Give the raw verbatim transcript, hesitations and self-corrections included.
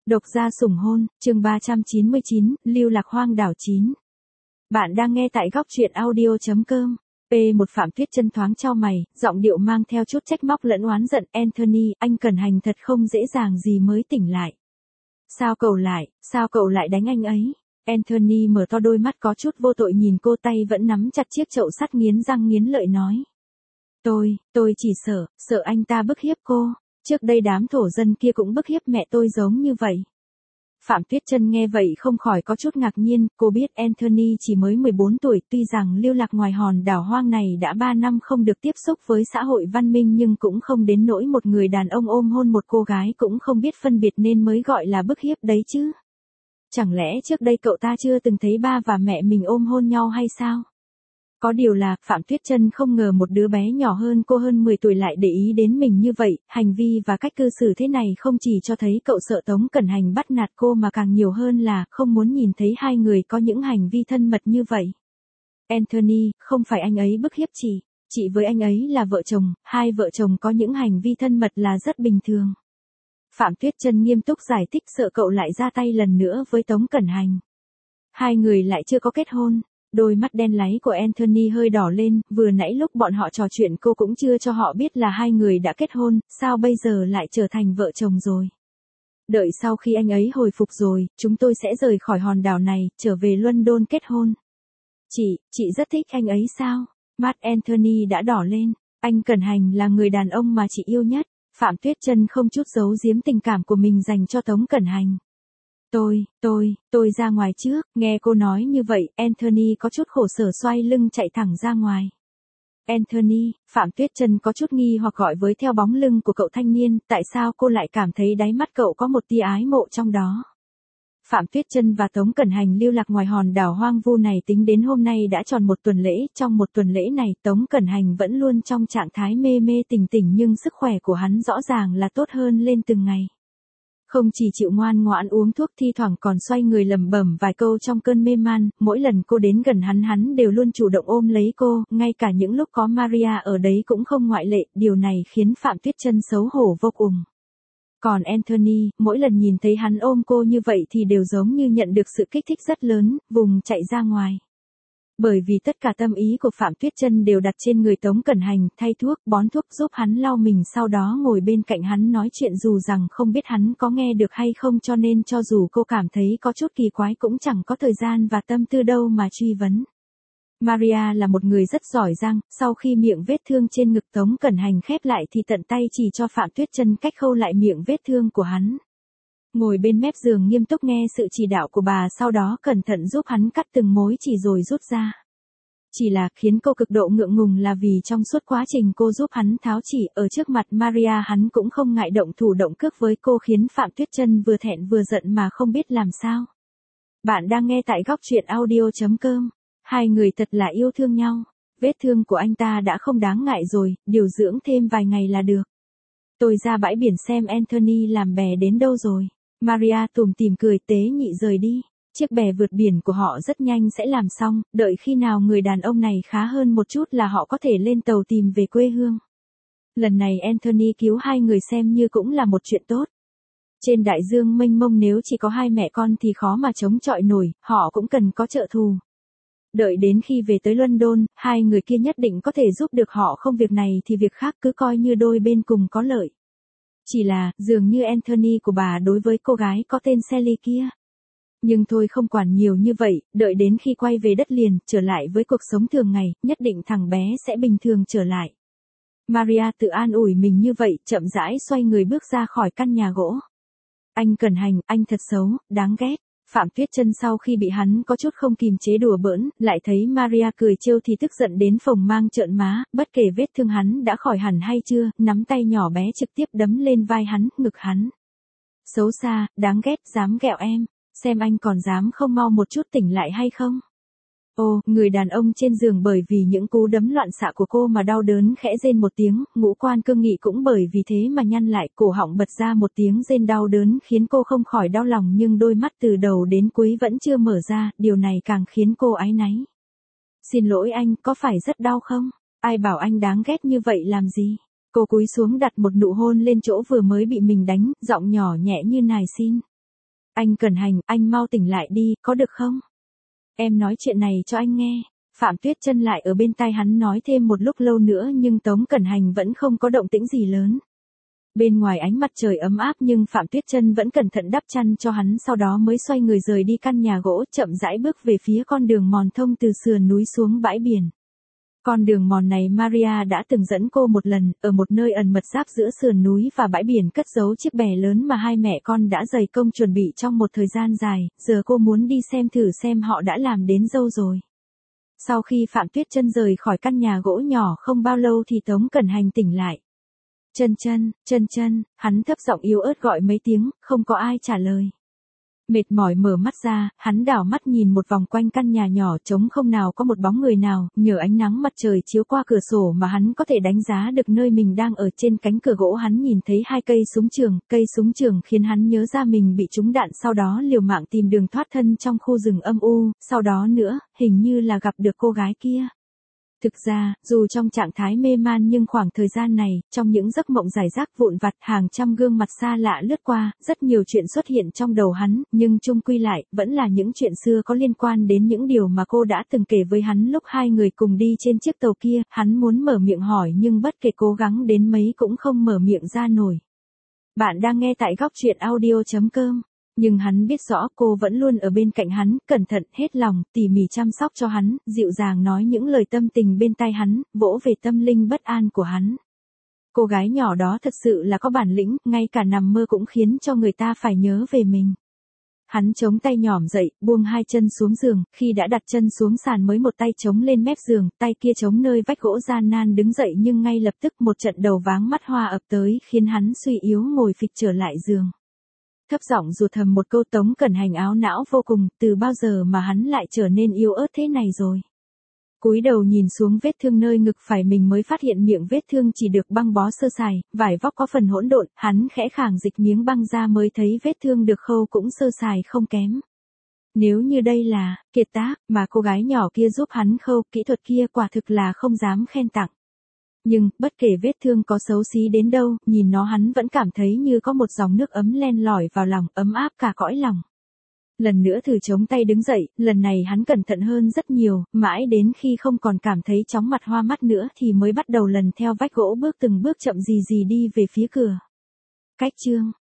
Độc gia sủng hôn, chương ba trăm chín mươi chín, lưu lạc hoang đảo chín. Bạn đang nghe tại góc truyện audio.com. P một Phạm Tuyết Chân thoáng chau mày, giọng điệu mang theo chút trách móc lẫn oán giận. Anthony, anh Cẩn Hành thật không dễ dàng gì mới tỉnh lại. Sao cậu lại, sao cậu lại đánh anh ấy? Anthony mở to đôi mắt có chút vô tội nhìn cô, tay vẫn nắm chặt chiếc chậu sắt, nghiến răng nghiến lợi nói. Tôi, tôi chỉ sợ, sợ anh ta bức hiếp cô. Trước đây đám thổ dân kia cũng bức hiếp mẹ tôi giống như vậy. Phạm Tuyết Chân nghe vậy không khỏi có chút ngạc nhiên, cô biết Anthony chỉ mới mười bốn tuổi, tuy rằng lưu lạc ngoài hòn đảo hoang này đã ba năm không được tiếp xúc với xã hội văn minh nhưng cũng không đến nỗi một người đàn ông ôm hôn một cô gái cũng không biết phân biệt nên mới gọi là bức hiếp đấy chứ. Chẳng lẽ trước đây cậu ta chưa từng thấy ba và mẹ mình ôm hôn nhau hay sao? Có điều là, Phạm Tuyết Chân không ngờ một đứa bé nhỏ hơn cô hơn mười tuổi lại để ý đến mình như vậy, hành vi và cách cư xử thế này không chỉ cho thấy cậu sợ Tống Cẩn Hành bắt nạt cô mà càng nhiều hơn là không muốn nhìn thấy hai người có những hành vi thân mật như vậy. Anthony, không phải anh ấy bức hiếp chị, chị với anh ấy là vợ chồng, hai vợ chồng có những hành vi thân mật là rất bình thường. Phạm Tuyết Chân nghiêm túc giải thích, sợ cậu lại ra tay lần nữa với Tống Cẩn Hành. Hai người lại chưa có kết hôn. Đôi mắt đen láy của Anthony hơi đỏ lên, vừa nãy lúc bọn họ trò chuyện cô cũng chưa cho họ biết là hai người đã kết hôn, sao bây giờ lại trở thành vợ chồng rồi. Đợi sau khi anh ấy hồi phục rồi, chúng tôi sẽ rời khỏi hòn đảo này, trở về London kết hôn. Chị, chị rất thích anh ấy sao? Mắt Anthony đã đỏ lên, anh Cẩn Hành là người đàn ông mà chị yêu nhất. Phạm Tuyết Chân không chút giấu giếm tình cảm của mình dành cho Tống Cẩn Hành. Tôi, tôi, tôi ra ngoài trước, nghe cô nói như vậy, Anthony có chút khổ sở xoay lưng chạy thẳng ra ngoài. Anthony, Phạm Tuyết Chân có chút nghi hoặc gọi với theo bóng lưng của cậu thanh niên, tại sao cô lại cảm thấy đáy mắt cậu có một tia ái mộ trong đó. Phạm Tuyết Chân và Tống Cẩn Hành lưu lạc ngoài hòn đảo hoang vu này tính đến hôm nay đã tròn một tuần lễ, trong một tuần lễ này Tống Cẩn Hành vẫn luôn trong trạng thái mê mê tỉnh tỉnh nhưng sức khỏe của hắn rõ ràng là tốt hơn lên từng ngày. Không chỉ chịu ngoan ngoãn uống thuốc, thi thoảng còn xoay người lẩm bẩm vài câu trong cơn mê man, mỗi lần cô đến gần hắn hắn đều luôn chủ động ôm lấy cô, ngay cả những lúc có Maria ở đấy cũng không ngoại lệ, điều này khiến Phạm Tuyết Chân xấu hổ vô cùng. Còn Anthony, mỗi lần nhìn thấy hắn ôm cô như vậy thì đều giống như nhận được sự kích thích rất lớn, vùng chạy ra ngoài. Bởi vì tất cả tâm ý của Phạm Tuyết Chân đều đặt trên người Tống Cẩn Hành, thay thuốc, bón thuốc giúp hắn lau mình, sau đó ngồi bên cạnh hắn nói chuyện dù rằng không biết hắn có nghe được hay không, cho nên cho dù cô cảm thấy có chút kỳ quái cũng chẳng có thời gian và tâm tư đâu mà truy vấn. Maria là một người rất giỏi giang, sau khi miệng vết thương trên ngực Tống Cẩn Hành khép lại thì tận tay chỉ cho Phạm Tuyết Chân cách khâu lại miệng vết thương của hắn. Ngồi bên mép giường nghiêm túc nghe sự chỉ đạo của bà, sau đó cẩn thận giúp hắn cắt từng mối chỉ rồi rút ra. Chỉ là khiến cô cực độ ngượng ngùng là vì trong suốt quá trình cô giúp hắn tháo chỉ ở trước mặt Maria hắn cũng không ngại động thủ động cước với cô, khiến Phạm Tuyết Chân vừa thẹn vừa giận mà không biết làm sao. Bạn đang nghe tại góc truyện audio.com. Hai người thật là yêu thương nhau. Vết thương của anh ta đã không đáng ngại rồi, điều dưỡng thêm vài ngày là được. Tôi ra bãi biển xem Anthony làm bè đến đâu rồi. Maria tủm tỉm cười, tế nhị rời đi. Chiếc bè vượt biển của họ rất nhanh sẽ làm xong, đợi khi nào người đàn ông này khá hơn một chút là họ có thể lên tàu tìm về quê hương. Lần này Anthony cứu hai người xem như cũng là một chuyện tốt. Trên đại dương mênh mông nếu chỉ có hai mẹ con thì khó mà chống chọi nổi, họ cũng cần có trợ thù. Đợi đến khi về tới London, hai người kia nhất định có thể giúp được họ, không việc này thì việc khác, cứ coi như đôi bên cùng có lợi. Chỉ là, dường như Anthony của bà đối với cô gái có tên Sally kia. Nhưng thôi không quản nhiều như vậy, đợi đến khi quay về đất liền, trở lại với cuộc sống thường ngày, nhất định thằng bé sẽ bình thường trở lại. Maria tự an ủi mình như vậy, chậm rãi xoay người bước ra khỏi căn nhà gỗ. Anh Cẩn Hành, anh thật xấu, đáng ghét. Phạm Tuyết Chân sau khi bị hắn có chút không kìm chế đùa bỡn, lại thấy Maria cười trêu thì tức giận đến phồng mang trợn má, bất kể vết thương hắn đã khỏi hẳn hay chưa, nắm tay nhỏ bé trực tiếp đấm lên vai hắn, ngực hắn. Xấu xa, đáng ghét, dám ghẹo em, xem anh còn dám không mau một chút tỉnh lại hay không. Ô, người đàn ông trên giường bởi vì những cú đấm loạn xạ của cô mà đau đớn khẽ rên một tiếng, ngũ quan cương nghị cũng bởi vì thế mà nhăn lại, cổ họng bật ra một tiếng rên đau đớn khiến cô không khỏi đau lòng, nhưng đôi mắt từ đầu đến cuối vẫn chưa mở ra, điều này càng khiến cô áy náy. Xin lỗi anh, có phải rất đau không? Ai bảo anh đáng ghét như vậy làm gì? Cô cúi xuống đặt một nụ hôn lên chỗ vừa mới bị mình đánh, giọng nhỏ nhẹ như nài xin. Anh Cẩn Hành, anh mau tỉnh lại đi, có được không? Em nói chuyện này cho anh nghe. Phạm Tuyết Chân lại ở bên tai hắn nói thêm một lúc lâu nữa nhưng Tống Cẩn Hành vẫn không có động tĩnh gì lớn. Bên ngoài ánh mặt trời ấm áp nhưng Phạm Tuyết Chân vẫn cẩn thận đắp chăn cho hắn, sau đó mới xoay người rời đi căn nhà gỗ, chậm rãi bước về phía con đường mòn thông từ sườn núi xuống bãi biển. Con đường mòn này Maria đã từng dẫn cô một lần, ở một nơi ẩn mật giáp giữa sườn núi và bãi biển cất giấu chiếc bè lớn mà hai mẹ con đã dày công chuẩn bị trong một thời gian dài, giờ cô muốn đi xem thử xem họ đã làm đến đâu rồi. Sau khi Phạm Tuyết Chân rời khỏi căn nhà gỗ nhỏ không bao lâu thì Tống Cẩn Hành tỉnh lại. Chân chân, chân chân, hắn thấp giọng yếu ớt gọi mấy tiếng, không có ai trả lời. Mệt mỏi mở mắt ra, hắn đảo mắt nhìn một vòng quanh căn nhà nhỏ trống không nào có một bóng người nào, nhờ ánh nắng mặt trời chiếu qua cửa sổ mà hắn có thể đánh giá được nơi mình đang ở. Trên cánh cửa gỗ hắn nhìn thấy hai cây súng trường, cây súng trường khiến hắn nhớ ra mình bị trúng đạn sau đó liều mạng tìm đường thoát thân trong khu rừng âm u, sau đó nữa, hình như là gặp được cô gái kia. Thực ra, dù trong trạng thái mê man nhưng khoảng thời gian này, trong những giấc mộng rải rác vụn vặt hàng trăm gương mặt xa lạ lướt qua, rất nhiều chuyện xuất hiện trong đầu hắn, nhưng chung quy lại, vẫn là những chuyện xưa có liên quan đến những điều mà cô đã từng kể với hắn lúc hai người cùng đi trên chiếc tàu kia. Hắn muốn mở miệng hỏi nhưng bất kể cố gắng đến mấy cũng không mở miệng ra nổi. Bạn đang nghe tại góc truyện audio chấm com. Nhưng hắn biết rõ cô vẫn luôn ở bên cạnh hắn, cẩn thận, hết lòng, tỉ mỉ chăm sóc cho hắn, dịu dàng nói những lời tâm tình bên tai hắn, vỗ về tâm linh bất an của hắn. Cô gái nhỏ đó thật sự là có bản lĩnh, ngay cả nằm mơ cũng khiến cho người ta phải nhớ về mình. Hắn chống tay nhỏm dậy, buông hai chân xuống giường, khi đã đặt chân xuống sàn mới một tay chống lên mép giường, tay kia chống nơi vách gỗ gian nan đứng dậy nhưng ngay lập tức một trận đầu váng mắt hoa ập tới khiến hắn suy yếu ngồi phịch trở lại giường. Thấp giọng rụt thầm một câu. Tống Cẩn Hành áo não vô cùng, từ bao giờ mà hắn lại trở nên yếu ớt thế này rồi. Cúi đầu nhìn xuống vết thương nơi ngực phải mình mới phát hiện miệng vết thương chỉ được băng bó sơ sài, vải vóc có phần hỗn độn, hắn khẽ khàng dịch miếng băng ra mới thấy vết thương được khâu cũng sơ sài không kém. Nếu như đây là kiệt tác mà cô gái nhỏ kia giúp hắn khâu, kỹ thuật kia quả thực là không dám khen tặng. Nhưng, bất kể vết thương có xấu xí đến đâu, nhìn nó hắn vẫn cảm thấy như có một dòng nước ấm len lỏi vào lòng, ấm áp cả cõi lòng. Lần nữa thử chống tay đứng dậy, lần này hắn cẩn thận hơn rất nhiều, mãi đến khi không còn cảm thấy chóng mặt hoa mắt nữa thì mới bắt đầu lần theo vách gỗ bước từng bước chậm gì gì đi về phía cửa. Cách chương